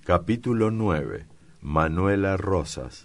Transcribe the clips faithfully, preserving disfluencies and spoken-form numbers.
Capítulo nueve. Manuela Rosas.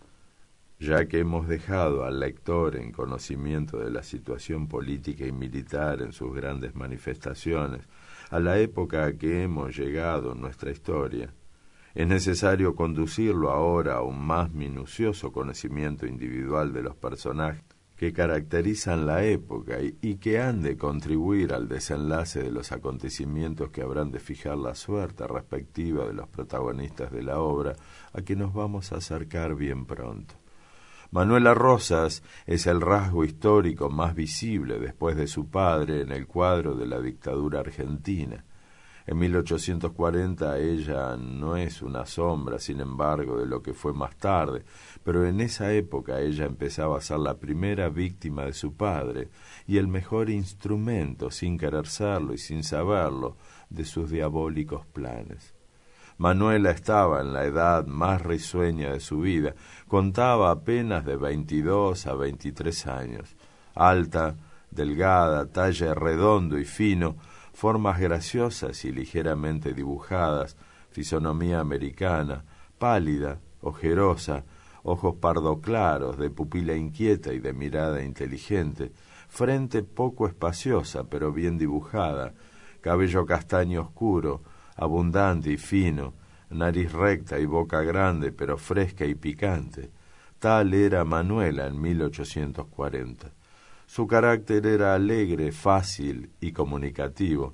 Ya que hemos dejado al lector en conocimiento de la situación política y militar en sus grandes manifestaciones, a la época a que hemos llegado en nuestra historia, es necesario conducirlo ahora a un más minucioso conocimiento individual de los personajes que caracterizan la época y, y que han de contribuir al desenlace de los acontecimientos que habrán de fijar la suerte respectiva de los protagonistas de la obra, a que nos vamos a acercar bien pronto. Manuela Rosas es el rasgo histórico más visible después de su padre en el cuadro de la dictadura argentina. En mil ochocientos cuarenta ella no es una sombra, sin embargo, de lo que fue más tarde, pero en esa época ella empezaba a ser la primera víctima de su padre y el mejor instrumento, sin querer serlo y sin saberlo, de sus diabólicos planes. Manuela estaba en la edad más risueña de su vida, contaba apenas de veintidós a veintitrés años, alta, delgada, talle redondo y fino, formas graciosas y ligeramente dibujadas, fisonomía americana, pálida, ojerosa, ojos pardo claros, de pupila inquieta y de mirada inteligente, frente poco espaciosa pero bien dibujada, cabello castaño oscuro, abundante y fino, nariz recta y boca grande pero fresca y picante. Tal era Manuela en mil ochocientos cuarenta. Su carácter era alegre, fácil y comunicativo,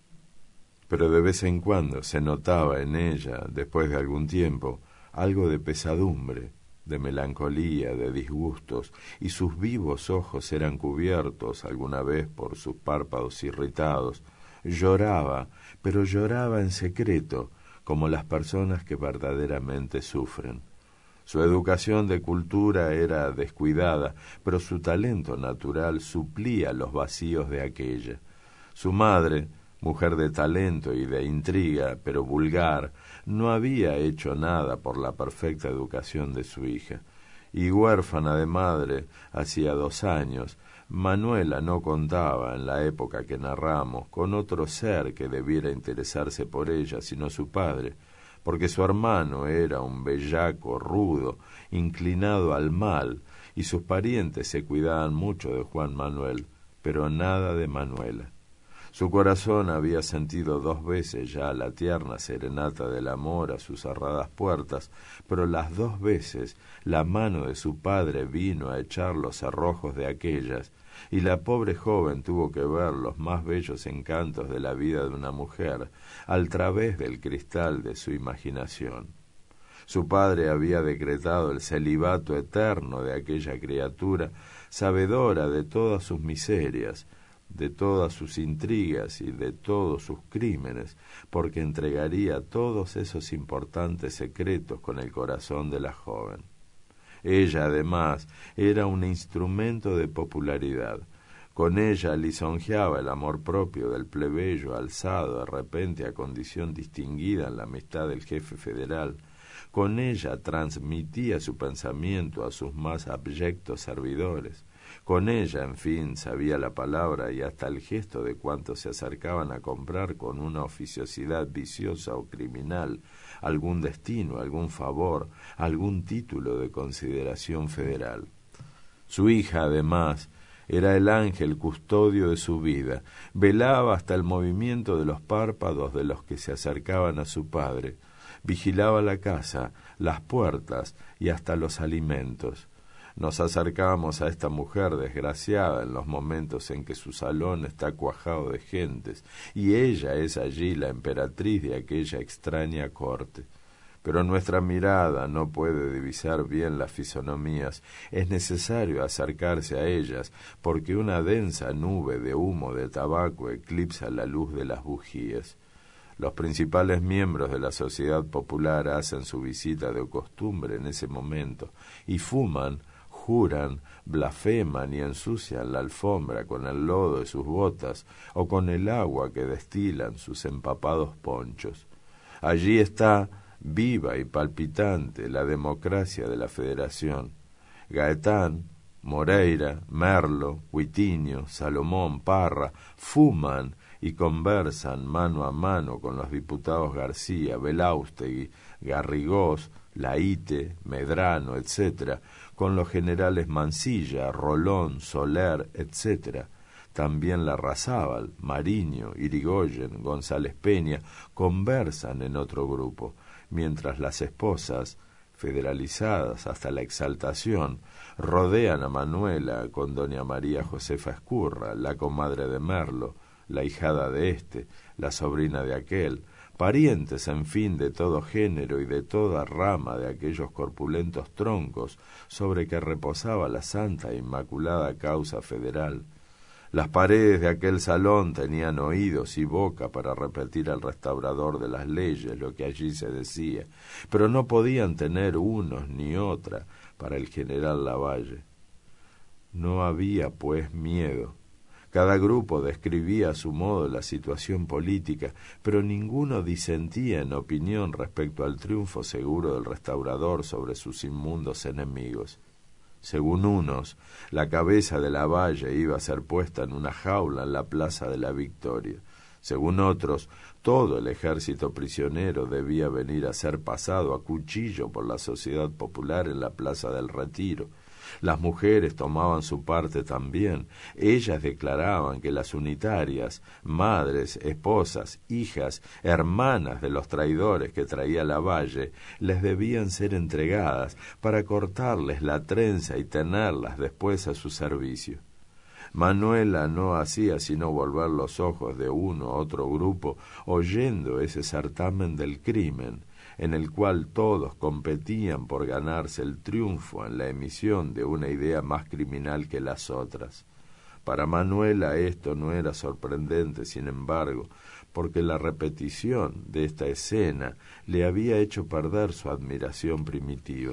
pero de vez en cuando se notaba en ella, después de algún tiempo, algo de pesadumbre, de melancolía, de disgustos, y sus vivos ojos eran cubiertos alguna vez por sus párpados irritados. Lloraba, pero lloraba en secreto, como las personas que verdaderamente sufren. Su educación de cultura era descuidada, pero su talento natural suplía los vacíos de aquella. Su madre, mujer de talento y de intriga, pero vulgar, no había hecho nada por la perfecta educación de su hija. Y huérfana de madre hacía dos años, Manuela no contaba, en la época que narramos, con otro ser que debiera interesarse por ella, sino su padre, porque su hermano era un bellaco rudo, inclinado al mal, y sus parientes se cuidaban mucho de Juan Manuel, pero nada de Manuela. Su corazón había sentido dos veces ya la tierna serenata del amor a sus cerradas puertas, pero las dos veces la mano de su padre vino a echar los cerrojos de aquellas, y la pobre joven tuvo que ver los más bellos encantos de la vida de una mujer al través del cristal de su imaginación. Su padre había decretado el celibato eterno de aquella criatura, sabedora de todas sus miserias, de todas sus intrigas y de todos sus crímenes, porque entregaría todos esos importantes secretos con el corazón de la joven. Ella, además, era un instrumento de popularidad. Con ella lisonjeaba el amor propio del plebeyo alzado de repente a condición distinguida en la amistad del jefe federal. Con ella transmitía su pensamiento a sus más abyectos servidores. Con ella, en fin, sabía la palabra y hasta el gesto de cuantos se acercaban a comprar con una oficiosidad viciosa o criminal algún destino, algún favor, algún título de consideración federal. Su hija, además, era el ángel custodio de su vida, velaba hasta el movimiento de los párpados de los que se acercaban a su padre, vigilaba la casa, las puertas y hasta los alimentos. Nos acercamos a esta mujer desgraciada en los momentos en que su salón está cuajado de gentes, y ella es allí la emperatriz de aquella extraña corte. Pero nuestra mirada no puede divisar bien las fisonomías, es necesario acercarse a ellas, porque una densa nube de humo de tabaco eclipsa la luz de las bujías. Los principales miembros de la sociedad popular hacen su visita de costumbre en ese momento, y fuman, juran, blasfeman y ensucian la alfombra con el lodo de sus botas o con el agua que destilan sus empapados ponchos. Allí está, viva y palpitante, la democracia de la Federación. Gaetán, Moreira, Merlo, Huitinho, Salomón, Parra fuman y conversan mano a mano con los diputados García, Belaustegui, Garrigós, Laíte, Medrano, etcétera, con los generales Mansilla, Rolón, Soler, etcétera. También Larrazábal, Mariño, Irigoyen, González Peña conversan en otro grupo, mientras las esposas, federalizadas hasta la exaltación, rodean a Manuela con doña María Josefa Escurra, la comadre de Merlo, la hijada de éste, la sobrina de aquel, parientes, en fin, de todo género y de toda rama de aquellos corpulentos troncos sobre que reposaba la santa e inmaculada causa federal. Las paredes de aquel salón tenían oídos y boca para repetir al restaurador de las leyes lo que allí se decía, pero no podían tener unos ni otra para el general Lavalle. No había, pues, miedo. Cada grupo describía a su modo la situación política, pero ninguno disentía en opinión respecto al triunfo seguro del restaurador sobre sus inmundos enemigos. Según unos, la cabeza de Lavalle iba a ser puesta en una jaula en la Plaza de la Victoria. Según otros, todo el ejército prisionero debía venir a ser pasado a cuchillo por la sociedad popular en la Plaza del Retiro. Las mujeres tomaban su parte también. Ellas declaraban que las unitarias, madres, esposas, hijas, hermanas de los traidores que traía Lavalle, les debían ser entregadas para cortarles la trenza y tenerlas después a su servicio. Manuela no hacía sino volver los ojos de uno a otro grupo oyendo ese certamen del crimen, en el cual todos competían por ganarse el triunfo en la emisión de una idea más criminal que las otras. Para Manuela esto no era sorprendente, sin embargo, porque la repetición de esta escena le había hecho perder su admiración primitiva.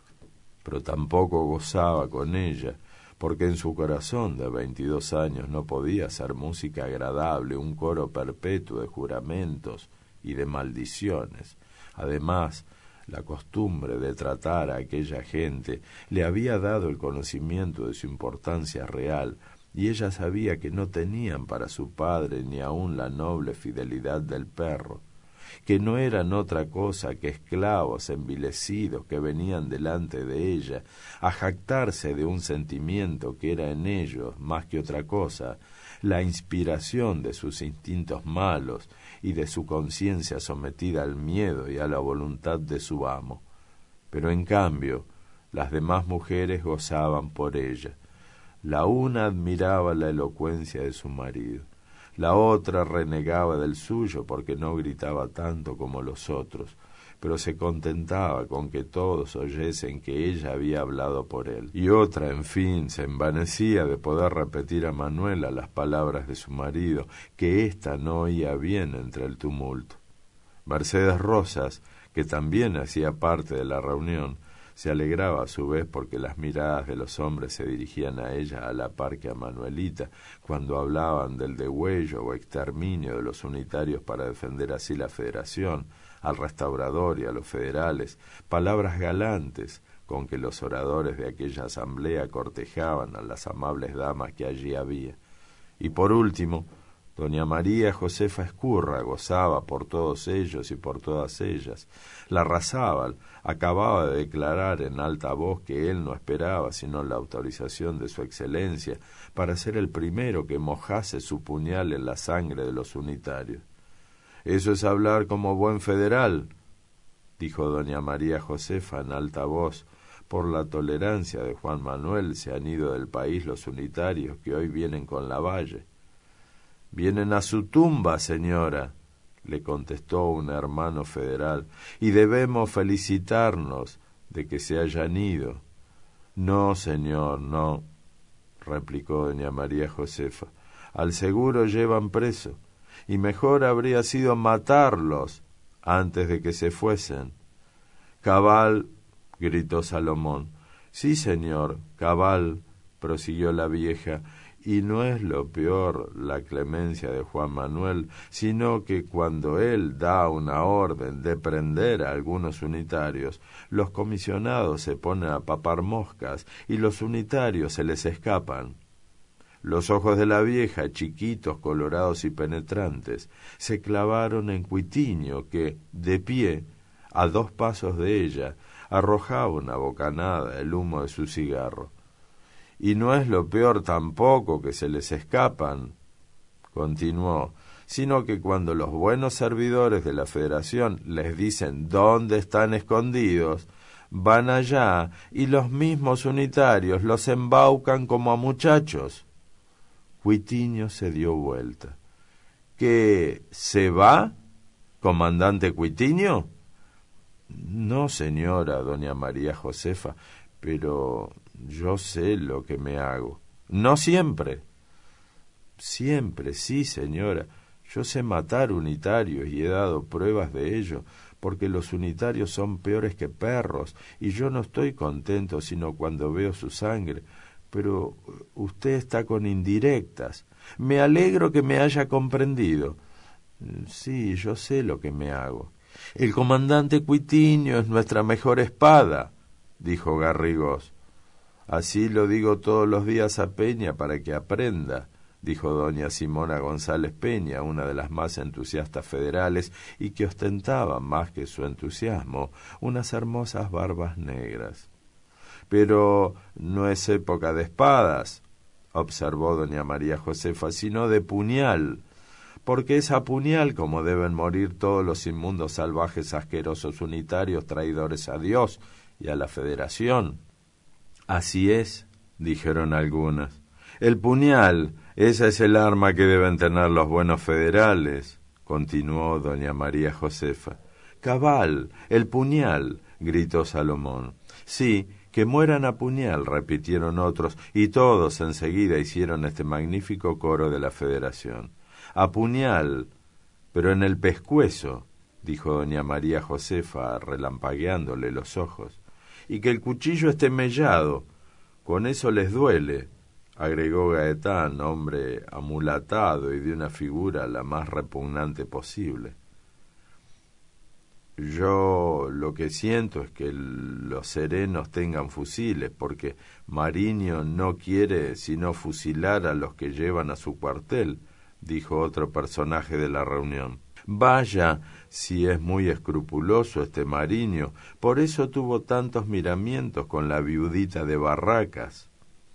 Pero tampoco gozaba con ella, porque en su corazón de veintidós años no podía ser música agradable un coro perpetuo de juramentos y de maldiciones. Además, la costumbre de tratar a aquella gente le había dado el conocimiento de su importancia real, y ella sabía que no tenían para su padre ni aun la noble fidelidad del perro, que no eran otra cosa que esclavos envilecidos que venían delante de ella a jactarse de un sentimiento que era en ellos, más que otra cosa, la inspiración de sus instintos malos y de su conciencia sometida al miedo y a la voluntad de su amo. Pero en cambio, las demás mujeres gozaban por ella. La una admiraba la elocuencia de su marido, la otra renegaba del suyo porque no gritaba tanto como los otros, pero se contentaba con que todos oyesen que ella había hablado por él. Y otra, en fin, se envanecía de poder repetir a Manuela las palabras de su marido, que ésta no oía bien entre el tumulto. Mercedes Rosas, que también hacía parte de la reunión, se alegraba a su vez porque las miradas de los hombres se dirigían a ella a la par que a Manuelita, cuando hablaban del degüello o exterminio de los unitarios para defender así la federación, al restaurador y a los federales, palabras galantes con que los oradores de aquella asamblea cortejaban a las amables damas que allí había. Y por último, doña María Josefa Escurra gozaba por todos ellos y por todas ellas. Larrazábal acababa de declarar en alta voz que él no esperaba sino la autorización de su excelencia para ser el primero que mojase su puñal en la sangre de los unitarios. «Eso es hablar como buen federal», dijo doña María Josefa en alta voz. «Por la tolerancia de Juan Manuel se han ido del país los unitarios que hoy vienen con Lavalle». «Vienen a su tumba, señora», le contestó un hermano federal, «y debemos felicitarnos de que se hayan ido». «No, señor, no», replicó doña María Josefa, «al seguro llevan preso, y mejor habría sido matarlos antes de que se fuesen». «Cabal», gritó Salomón. «Sí, señor, cabal», prosiguió la vieja, «y no es lo peor la clemencia de Juan Manuel, sino que cuando él da una orden de prender a algunos unitarios, los comisionados se ponen a papar moscas y los unitarios se les escapan. Los ojos de la vieja, chiquitos, colorados y penetrantes, se clavaron en Cuitiño, que, de pie, a dos pasos de ella, arrojaba una bocanada el humo de su cigarro. «Y no es lo peor tampoco que se les escapan», continuó, «sino que cuando los buenos servidores de la Federación les dicen dónde están escondidos, van allá y los mismos unitarios los embaucan como a muchachos». Cuitiño se dio vuelta. «¿Qué, se va, comandante Cuitiño?» «No, señora, doña María Josefa, pero yo sé lo que me hago». «¿No siempre?» «Siempre, sí, señora. Yo sé matar unitarios y he dado pruebas de ello, porque los unitarios son peores que perros, y yo no estoy contento sino cuando veo su sangre. Pero usted está con indirectas. Me alegro que me haya comprendido». «Sí, yo sé lo que me hago». «El comandante Cuitiño es nuestra mejor espada», dijo Garrigós. «Así lo digo todos los días a Peña para que aprenda», dijo doña Simona González Peña, una de las más entusiastas federales y que ostentaba, más que su entusiasmo, unas hermosas barbas negras. «Pero no es época de espadas», observó doña María Josefa, «sino de puñal, porque es a puñal como deben morir todos los inmundos salvajes asquerosos unitarios traidores a Dios y a la Federación». «Así es», dijeron algunas. «El puñal, esa es el arma que deben tener los buenos federales», continuó doña María Josefa. «Cabal, el puñal», gritó Salomón. «Sí, que mueran a puñal», repitieron otros, y todos enseguida hicieron este magnífico coro de la Federación. «A puñal, pero en el pescuezo», dijo doña María Josefa, relampagueándole los ojos. «Y que el cuchillo esté mellado, con eso les duele», agregó Gaetán, hombre amulatado y de una figura la más repugnante posible. «Yo lo que siento es que los serenos tengan fusiles, porque Mariño no quiere sino fusilar a los que llevan a su cuartel», dijo otro personaje de la reunión. «Vaya, si es muy escrupuloso este Mariño, por eso tuvo tantos miramientos con la viudita de Barracas».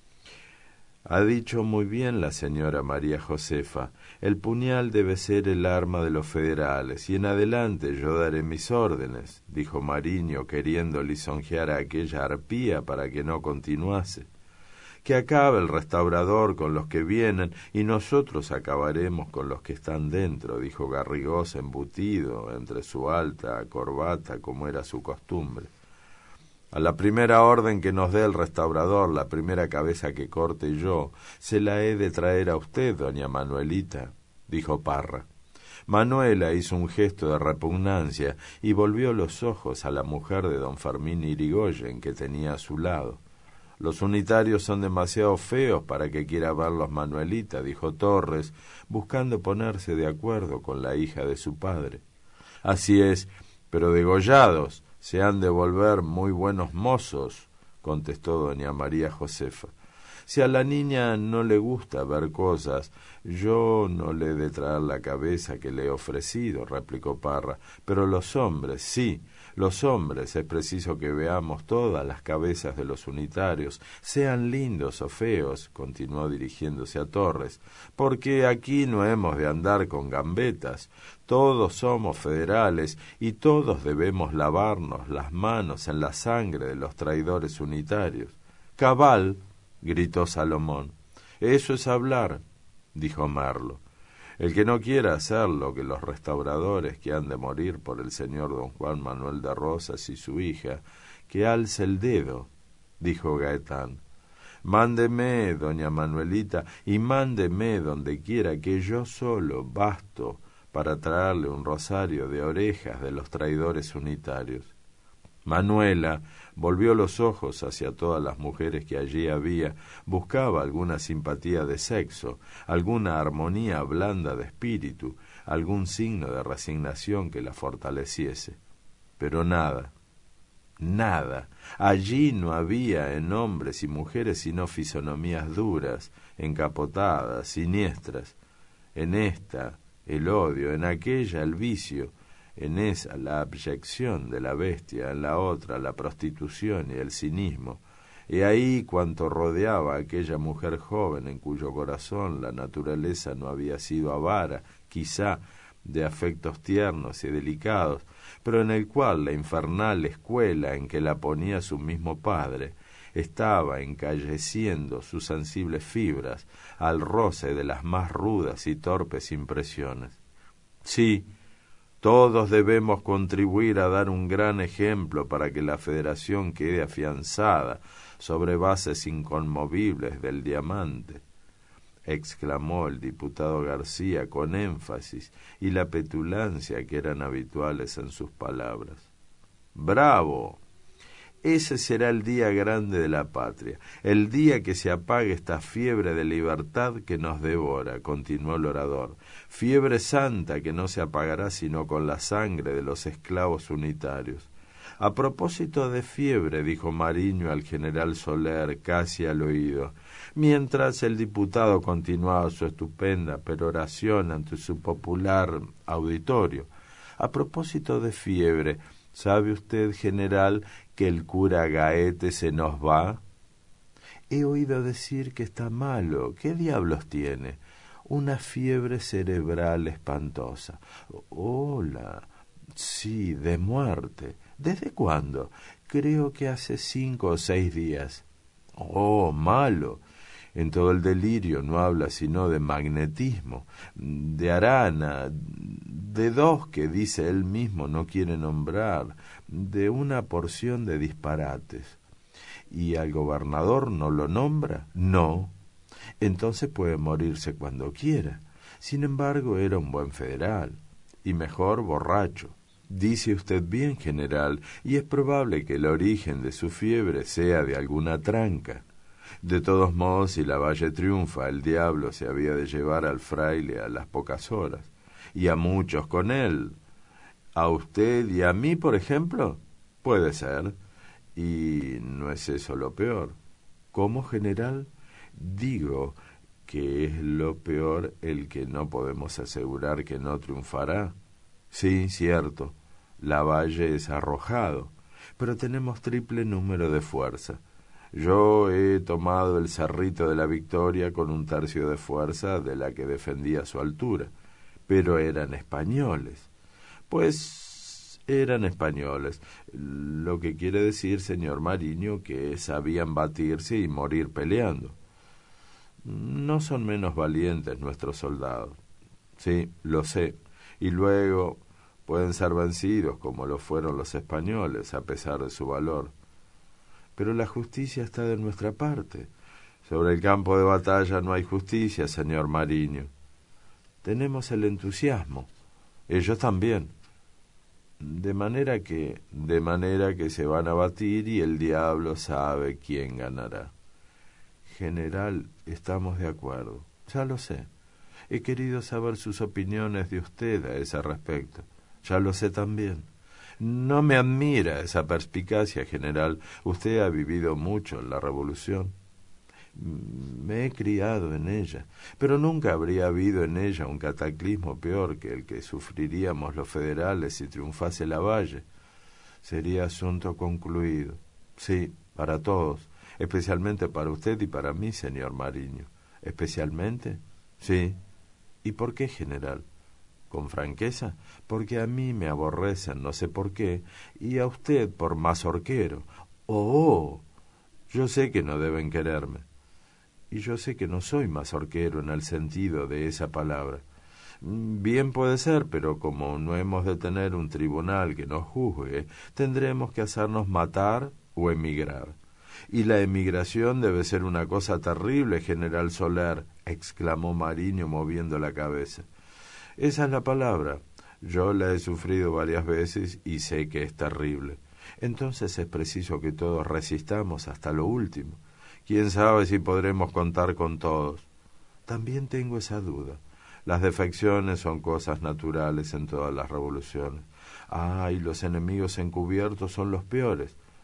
«Ha dicho muy bien la señora María Josefa. El puñal debe ser el arma de los federales, y en adelante yo daré mis órdenes», dijo Mariño, queriendo lisonjear a aquella arpía para que no continuase. «Que acabe el restaurador con los que vienen, y nosotros acabaremos con los que están dentro», dijo Garrigós embutido entre su alta corbata, como era su costumbre. «A la primera orden que nos dé el restaurador, la primera cabeza que corte yo, se la he de traer a usted, doña Manuelita», dijo Parra. Manuela hizo un gesto de repugnancia y volvió los ojos a la mujer de don Fermín Irigoyen, que tenía a su lado. «Los unitarios son demasiado feos para que quiera verlos Manuelita», dijo Torres, buscando ponerse de acuerdo con la hija de su padre. «Así es, pero degollados se han de volver muy buenos mozos», contestó doña María Josefa. «Si a la niña no le gusta ver cosas, yo no le he de traer la cabeza que le he ofrecido», replicó Parra. «Pero los hombres, sí, los hombres, es preciso que veamos todas las cabezas de los unitarios, sean lindos o feos», continuó dirigiéndose a Torres, «porque aquí no hemos de andar con gambetas. Todos somos federales y todos debemos lavarnos las manos en la sangre de los traidores unitarios». «Cabal», gritó Salomón. «Eso es hablar», dijo Merlo. «El que no quiera hacerlo, que los restauradores que han de morir por el señor don Juan Manuel de Rosas y su hija, que alce el dedo», dijo Gaetán. «Mándeme, doña Manuelita, y mándeme donde quiera, que yo solo basto para traerle un rosario de orejas de los traidores unitarios». Manuela volvió los ojos hacia todas las mujeres que allí había, buscaba alguna simpatía de sexo, alguna armonía blanda de espíritu, algún signo de resignación que la fortaleciese. Pero nada, nada. Allí no había en hombres y mujeres sino fisonomías duras, encapotadas, siniestras. En esta, el odio; en aquella, el vicio; en esa, la abyección de la bestia; en la otra, la prostitución y el cinismo. Y ahí cuanto rodeaba a aquella mujer joven en cuyo corazón la naturaleza no había sido avara, quizá, de afectos tiernos y delicados, pero en el cual la infernal escuela en que la ponía su mismo padre estaba encalleciendo sus sensibles fibras al roce de las más rudas y torpes impresiones. Sí, todos debemos contribuir a dar un gran ejemplo para que la Federación quede afianzada sobre bases inconmovibles del diamante, exclamó el diputado García con énfasis y la petulancia que eran habituales en sus palabras. ¡Bravo! Ese será el día grande de la patria, el día que se apague esta fiebre de libertad que nos devora, continuó el orador, fiebre santa que no se apagará sino con la sangre de los esclavos unitarios. A propósito de fiebre, dijo Mariño al general Soler, casi al oído, mientras el diputado continuaba su estupenda peroración ante su popular auditorio. A propósito de fiebre, ¿sabe usted, general, que el cura Gaete se nos va? He oído decir que está malo. ¿Qué diablos tiene? Una fiebre cerebral espantosa. Hola. Sí, de muerte. ¿Desde cuándo? Creo que hace cinco o seis días. Oh, malo. En todo el delirio no habla sino de magnetismo, de Arana, de dos que dice él mismo no quiere nombrar, de una porción de disparates. ¿Y al gobernador no lo nombra? No. Entonces puede morirse cuando quiera. Sin embargo, era un buen federal, y mejor borracho. Dice usted bien, general, y es probable que el origen de su fiebre sea de alguna tranca. De todos modos, si Lavalle triunfa, el diablo se había de llevar al fraile a las pocas horas, y a muchos con él. ¿A usted y a mí, por ejemplo? Puede ser. ¿Y no es eso lo peor? ¿Cómo, general? Digo que es lo peor el que no podemos asegurar que no triunfará. Sí, cierto, Lavalle es arrojado, pero tenemos triple número de fuerza. Yo he tomado el cerrito de la Victoria con un tercio de fuerza de la que defendía su altura, pero eran españoles. Pues eran españoles, lo que quiere decir, señor Mariño, que sabían batirse y morir peleando. No son menos valientes nuestros soldados. Sí, lo sé, y luego pueden ser vencidos como lo fueron los españoles, a pesar de su valor. Pero la justicia está de nuestra parte. Sobre el campo de batalla no hay justicia, señor Mariño. Tenemos el entusiasmo. Ellos también. De manera que, de manera que se van a batir y el diablo sabe quién ganará. General, estamos de acuerdo. Ya lo sé. He querido saber sus opiniones de usted a ese respecto. Ya lo sé también. No me admira esa perspicacia, general. Usted ha vivido mucho en la revolución. Me he criado en ella, pero nunca habría habido en ella un cataclismo peor que el que sufriríamos los federales si triunfase Lavalle. Sería asunto concluido. Sí, para todos, especialmente para usted y para mí, señor Mariño. ¿Especialmente? Sí. ¿Y por qué, general? Con franqueza, porque a mí me aborrecen, no sé por qué, y a usted por mazorquero. ¡Oh! Yo sé que no deben quererme. Y yo sé que no soy mazorquero en el sentido de esa palabra. Bien puede ser, pero como no hemos de tener un tribunal que nos juzgue, tendremos que hacernos matar o emigrar. Y la emigración debe ser una cosa terrible, general Soler, exclamó Mariño moviendo la cabeza. Esa es la palabra. Yo la he sufrido varias veces y sé que es terrible. Entonces es preciso que todos resistamos hasta lo último. ¿Quién sabe si podremos contar con todos? También tengo esa duda. Las defecciones son cosas naturales en todas las revoluciones. Ah, y los enemigos encubiertos son los peores.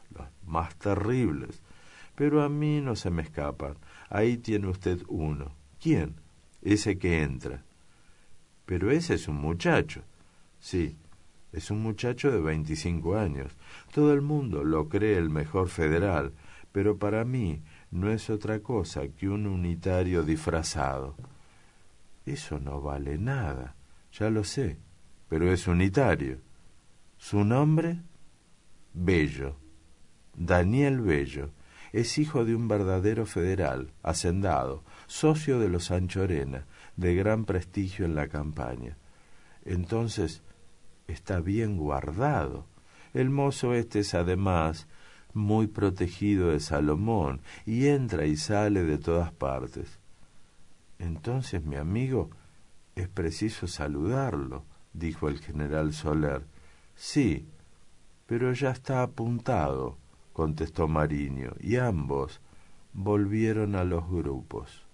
los más terribles. Pero a mí no se me escapan. Ahí tiene usted uno. ¿Quién? Ese que entra. Pero ese es un muchacho. Sí, es un muchacho de veinticinco años. Todo el mundo lo cree el mejor federal, pero para mí no es otra cosa que un unitario disfrazado. Eso no vale nada, ya lo sé, pero es unitario. ¿Su nombre? Bello. Daniel Bello. Es hijo de un verdadero federal, hacendado, socio de los Anchorena, de gran prestigio en la campaña. Entonces, está bien guardado. El mozo este es además muy protegido de Salomón, y entra y sale de todas partes. Entonces, mi amigo, es preciso saludarlo, dijo el general Soler. Sí, pero ya está apuntado, contestó Mariño, y ambos volvieron a los grupos.